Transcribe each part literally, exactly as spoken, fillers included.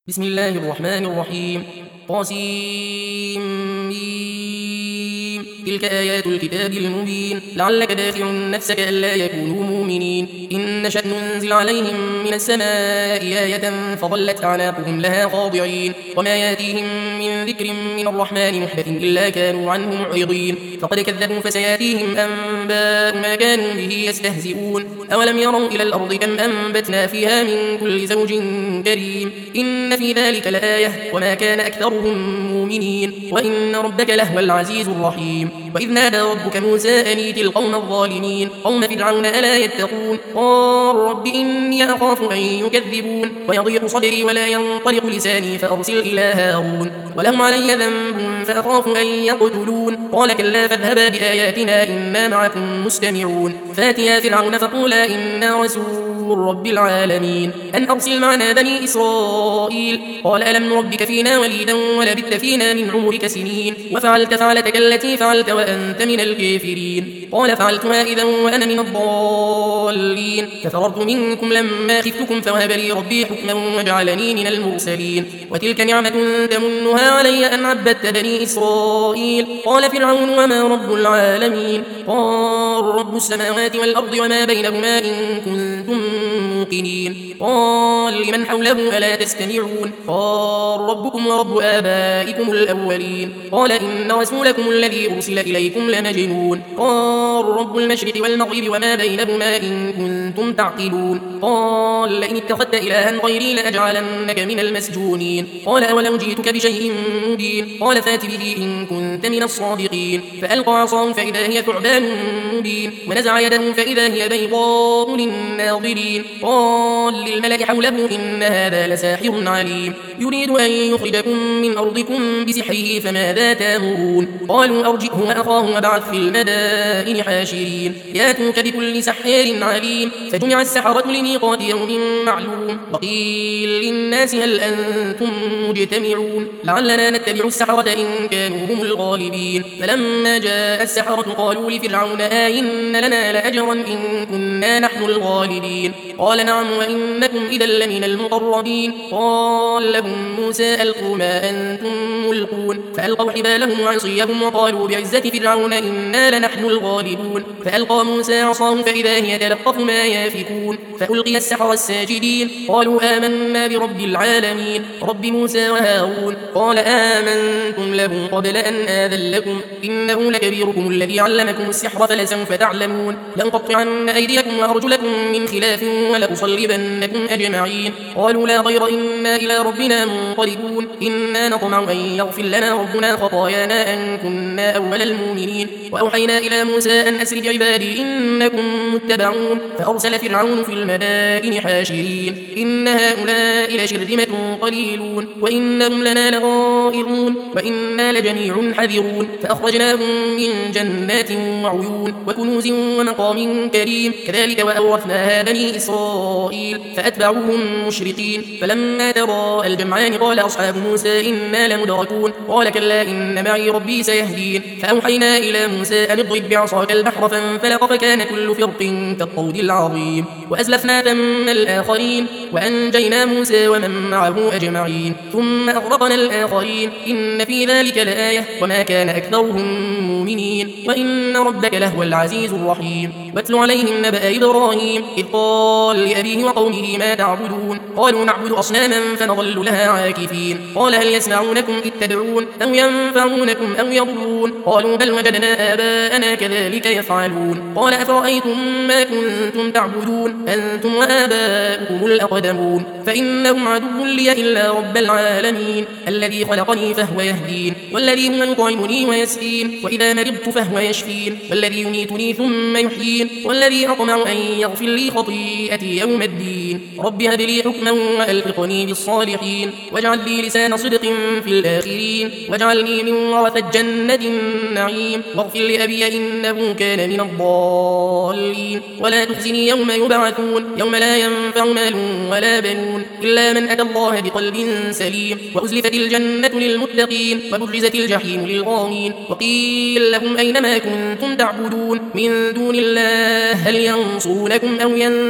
بسم الله الرحمن الرحيم قاسم تلك آيات الكتاب المبين لعلك دافع نفسك ألا يكونوا مؤمنين إن نشأ ننزل عليهم من السماء آية فظلت أعناقهم لها خاضعين وما ياتيهم من ذكر من الرحمن محدث إلا كانوا عنه معرضين فقد كذبوا فسياتيهم أنباء ما كانوا به يستهزئون أولم يروا إلى الأرض كم أنبتنا فيها من كل زوج كريم إن في ذلك لآية وما كان أكثرهم مؤمنين وإن ربك لهو العزيز الرحيم وإذ نادى ربك موسى أن ائت القوم الظالمين قوم فرعون ألا يتقون قال رب إني أخاف أن يكذبون ويضيق صدري ولا ينطلق لساني فأرسل إلى هارون ولهم علي ذنب فأخاف أن يقتلون قال كلا فاذهبا بآياتنا إنا معكم مستمعون فاتيا فرعون فقولا إنا رسول رب العالمين أن أرسل معنا بني إسرائيل قال ألم نربك فينا وليدا ولبثت فينا من عمرك سنين وفعلت فعلتك التي فعلت وأنت من الكافرين قال فعلتها إذا وأنا من الضالين ففررت منكم لما خفتكم فوهب لي ربي حكما وجعلني من المرسلين وتلك نعمة تمنها علي أن عبدت بني إسرائيل قال فرعون وما رب العالمين قال رب السماوات والأرض وما بينهما إن كنتم موقنين قال لمن حوله ألا تستمعون قال ربكم ورب آبائكم الأولين قال إن رسولكم الذي أرسل إليكم لمجنون قال رب المشرق والمغرب وما بينهما إن كنتم تعقلون قال لئن اتخذت إلها غيري لأجعلنك من المسجونين قال أولو جئتك بشيء مبين قال فات به إن كنت من الصادقين فألقى عصاه فإذا هي ثعبان مبين ونزع يده فإذا هي بيضاء للناظرين قال للملأ حوله إن هذا لساحر عليم يريد أن يخرجكم من أرضكم بسحره فماذا تأمرون قالوا أرجئه وأخاه وابعث في المدائن حاشرين ياتوك بكل سحار عليم فجمع السحرة لميقات يوم معلوم وقيل للناس هل أنتم مجتمعون لعلنا نتبع السحرة إن كانوا هم الغالبين فلما جاء السحرة قالوا لفرعون آئن لنا لأجرا إن كنا نحن الغالبين قال نعم وإنكم إذا لمن المقربين قال لهم موسى ألقوا ما أنتم ملقون فألقوا حبالهم وعصيهم وقالوا بعزة فرعون إنا لنحن الغالبون فألقى موسى عصاه فإذا هي تلقف ما يافكون فألقي السحرة الساجدين قالوا آمنا برب العالمين رب موسى وهارون قال آمنتم له قبل أن آذن لكم إنه لكبيركم الذي علمكم السحر فلسوف تعلمون لأقطعن أيديكم وأرجلكم من خلاف ولأصلبنكم أجمعين قالوا لا ضير إنا إلى ربنا منقلبون إنا نطمع أن يغفر لنا ربنا خطايانا أن كنا أول المؤمنين وأوحينا إلى موسى أن أسر بعبادي إنكم متبعون فأرسل فرعون في المدائن حاشرين إن هؤلاء لشرذمة قليلون وإنهم لنا لغائرون وإنا لجميع حذرون فأخرجناهم من جنات وعيون وكنوز ومقام كريم كذلك وأورثناها بني إسرائيل فأتبعوهم مشرقين فلما تراءى الجمعان قال أصحاب موسى إنا لمدركون قال كلا إن معي ربي سيهدين فأوحينا إلى موسى أن اضرب بعصاك البحر فانفلق فكان كل فرق كالطود العظيم وأزلفنا ثم الآخرين وأنجينا موسى ومن معه أجمعين ثم أغرقنا الآخرين إن في ذلك لآية وما كان أكثرهم مؤمنين وإن ربك لهو العزيز الرحيم واتل عليهم نبأ إبراهيم إذ قال لأبيه وقومه ما تعبدون قالوا نعبد أصناما فنظل لها عاكفين قال هل يسمعونكم إذ تدعون أو ينفعونكم أو يضرون قالوا بل وجدنا آباءنا كذلك يفعلون قال أفرأيتم ما كنتم تعبدون أنتم وآباؤكم الأقدمون فإنهم عدو لي إلا رب العالمين الذي خلقني فهو يهدين والذي هو يطعمني ويسقين وإذا مرضت فهو يشفين والذي يميتني ثم يحيين والذي أطمع أن يغفر لي خطيئتي يوم الدين رب هب لي حكما وألحقني بالصالحين واجعل لي لسان صدق في الآخرين واجعلني من ورثة جنة النعيم واغفر لأبي إنه كان من الضالين ولا تخزني يوم يبعثون يوم لا ينفع مال ولا بنون إلا من أتى الله بقلب سليم وأزلفت الجنة للمتقين وبرزت الجحيم للغاوين وقيل لهم أينما كنتم تعبدون من دون الله هل ينصرونكم أو ينتصرون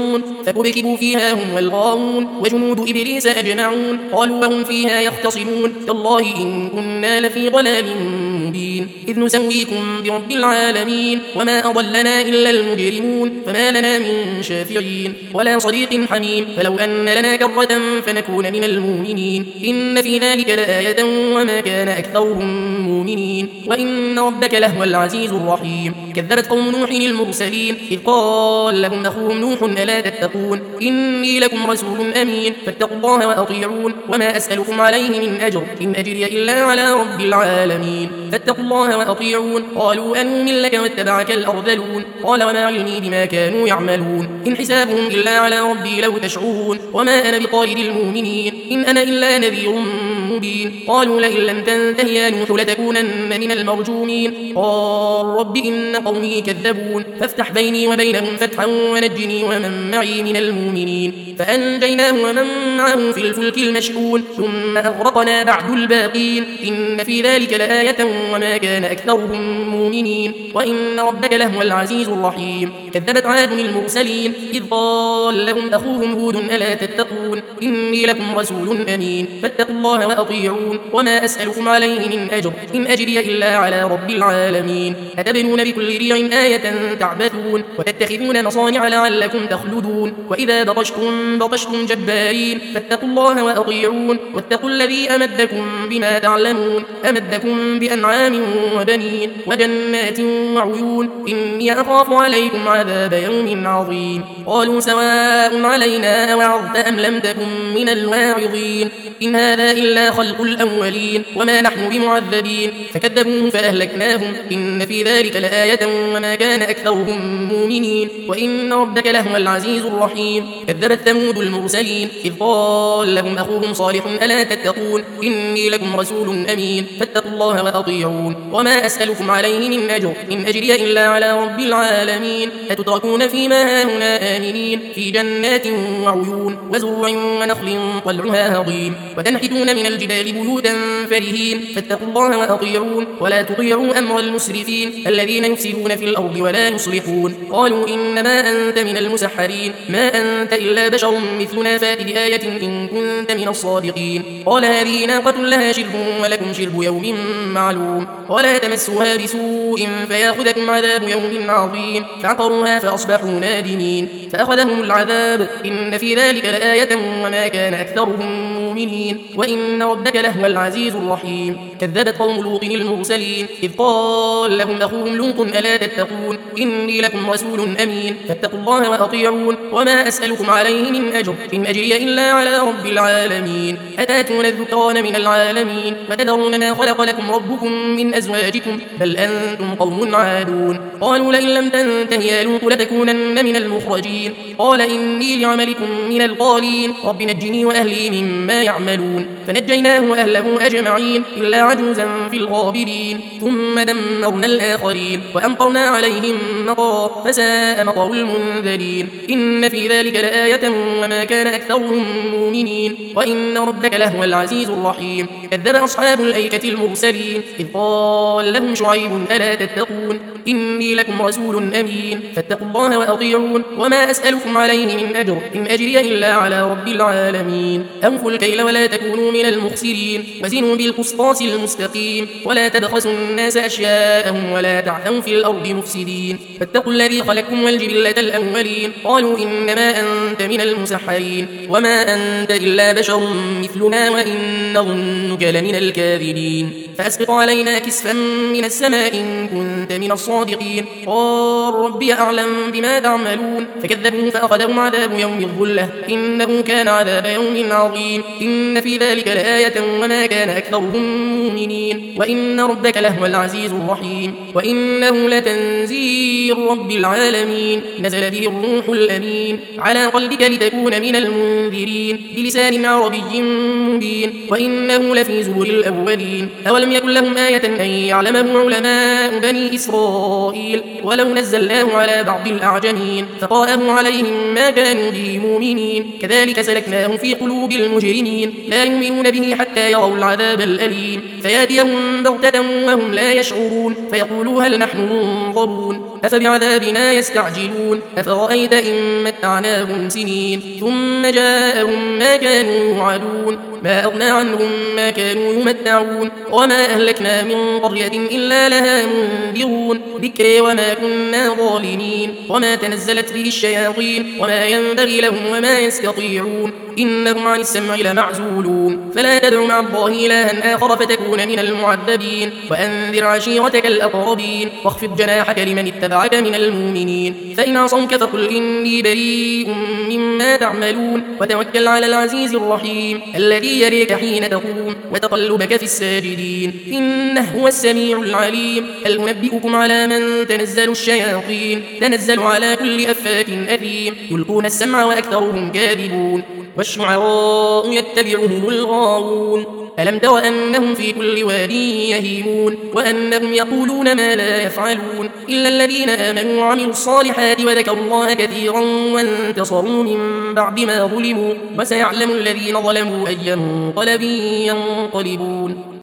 يبصرون فكبكبوا فيها هم والغاوون وجنود إبليس أجمعون قالوا وهم فيها يختصمون تالله إن كنا لفي ضلال مبين إذ نسويكم برب العالمين وما أضلنا إلا المجرمون فما لنا من شافعين ولا صديق حميم فلو أن لنا كرة فنكون من المؤمنين إن في ذلك لآية وما كان أكثرهم مؤمنين وإن ربك لهو العزيز الرحيم كذبت قوم نوح المرسلين إذ قال لهم أخوهم نوح ألا تتقون إني لكم رسول أمين فاتقوا الله وأطيعون وما أسألكم عليه من أجر إن أجري إلا على رب العالمين فاتقوا الله وأطيعون قالوا أنؤمن لك واتبعك الأرذلون قال وما علمي بما كانوا يعملون إن حسابهم إلا على ربي لو تشعرون وما أنا بطارد المؤمنين إن أنا إلا نذير مبين قالوا لئن لم تنته يا نوح لتكونن من المرجومين قال رب إن قومي كذبون فافتح بيني وبينهم فتحا ونجني ومن معي من المؤمنين فأنجيناه ومن معه في الفلك المشحون ثم أغرقنا بعد الباقين إن في ذلك لآية وما كان أكثرهم مؤمنين وإن ربك لهو العزيز الرحيم كذبت عاد المرسلين إذ قال لهم أخوهم هود ألا تتقون إني لكم رسول أمين فاتقوا الله وأطيعون وما أسألكم عليه من أجر إن أجري إلا على رب العالمين أتبنون بكل ريع آية تعبثون وتتخذون مصانع لعلكم تخلدون وإذا بطشتم بطشتم جبارين فاتقوا الله وأطيعون واتقوا الذي أمدكم بما تعلمون أمدكم بأنعام وبنين وجنات وعيون إني أخاف عليكم عذاب يوم عظيم قالوا سواء علينا أوعظت أم لم تكن من الواعظين إن هذا إلا خلق الأولين وما نحن بمعذبين فكذبوه فأهلكناهم إن في ذلك لآية وما كان أكثرهم مؤمنين وإن ربك لهو العزيز الرحيم كذبت ثمود المرسلين إذ قال لهم أخوهم صالح ألا تتقون إني لكم رسول أمين فاتقوا الله وأطيعون وما أسألكم عليه من أجر إن أجري إلا على رب العالمين أتتركون فيما هاهنا آمنين في جنات وعيون وزرع ونخل طلعها هضيم وتنحتون من الجبال بيوتا فرهين فاتقوا الله وأطيعون ولا تطيعوا أمر المسرفين الذين يفسدون في الأرض ولا يصلحون قالوا إنما أنت من المسحرين ما أنت إلا بشر مثلنا فات بآية إن كنت من الصادقين قال هذه ناقة لها شرب ولكم شرب يوم معلوم ولا تمسوها بسوء فياخذكم عذاب يوم عظيم فعقروها فأصبحوا نادمين فأخذهم العذاب إن في ذلك لآية وما كان أكثرهم مؤمنين وإن ربك لهو العزيز الرحيم كذبت قوم لوط المرسلين إذ قال لهم أخوهم لوط ألا تتقون إني لكم رسول أمين فاتقوا الله وأطيعون وما أسألكم عليه من أجر إن أجري إلا على رب العالمين أتاتون الذكران من العالمين وتذرون ما خلق لكم ربكم من أزواجكم بل أنتم قوم عادون قالوا لئن لم تنته يا لوط لتكونن من المخرجين قال إني لعملكم من القالين رب نجني وأهلي مما يعملون فنجيناه وأهله أجمعين إلا عجوزا في الغابرين ثم دمرنا الآخرين وأمطرنا عليهم مطرا فساء مطر المنذرين إن في ذلك لآية وما كان أكثرهم مؤمنين وإن ربك لهو العزيز الرحيم كذب أصحاب الأيكة المرسلين إذ قال لهم شعيب ألا تتقون إني لكم رسول أمين فاتقوا الله وأطيعون وما أسألكم عليه من أجر إن أجري إلا على رب العالمين أوفوا الكيل ولا تكونوا من المخسرين وزنوا بالقسطاس المستقيم ولا تبخسوا الناس أشياءهم ولا تعثوا في الأرض مفسدين فاتقوا الذي خلقكم والجبلة الأولين قالوا إنما أنت من المسحرين وما أنت إلا بشر مثلنا وإن نظنك لمن الكاذبين فأسقط علينا كسفا من السماء إن كنت من الصادقين قال ربي أعلم بما تعملون فكذبوه فأخذهم عذاب يوم الظلة إنه كان عذاب يوم عظيم إن في ذلك لآية وما كان أكثرهم مؤمنين وإن ربك لهو العزيز الرحيم وإنه لتنزيل رب العالمين نزل به الروح الأمين على قلبك لتكون من المنذرين بلسان عربي مبين وإنه لفي زبر الأولين أولم يكن لهم آية أن يعلمه علماء بني إسرائيل ولو نزلناه على بعض الأعجمين فقرأه عليهم ما كانوا به مؤمنين كذلك سلكناه في قلوب المجرمين لا يؤمنون به حتى يروا العذاب الأليم فياتيهم بغتة وهم لا يشعرون فيقولوا هل نحن منظرون أفبعذابنا يستعجلون أفرأيت إن ومتعناهم سنين ثم جاءهم ما كانوا يوعدون ما أغنى عنهم ما كانوا يمتعون وما أهلكنا من قرية إلا لها منذرون ذكر وما كنا ظالمين وما تنزلت به الشياطين وما ينبغي لهم وما يستطيعون إنهم عن السمع لمعزولون فلا تدع مع الله إلها آخر فتكون من المعذبين وأنذر عشيرتك الأقربين واخفض جناحك لمن اتبعك من المؤمنين فإن عصوك فقل إني بريء مما تعملون وتوكل على العزيز الرحيم الذي يريك حين تقوم وتقلبك في الساجدين إنه هو السميع العليم هل أنبئكم على من تنزل الشياطين تنزل على كل أفاك أثيم يلقون السمع وأكثرهم كاذبون والشعراء يتبعهم الغاوون ألم تر أنهم في كل واد يهيمون وأنهم يقولون ما لا يفعلون إلا الذين آمنوا وعملوا الصالحات وذكروا الله كثيرا وانتصروا من بعد ما ظلموا وسيعلم الذين ظلموا أي منقلب ينقلبون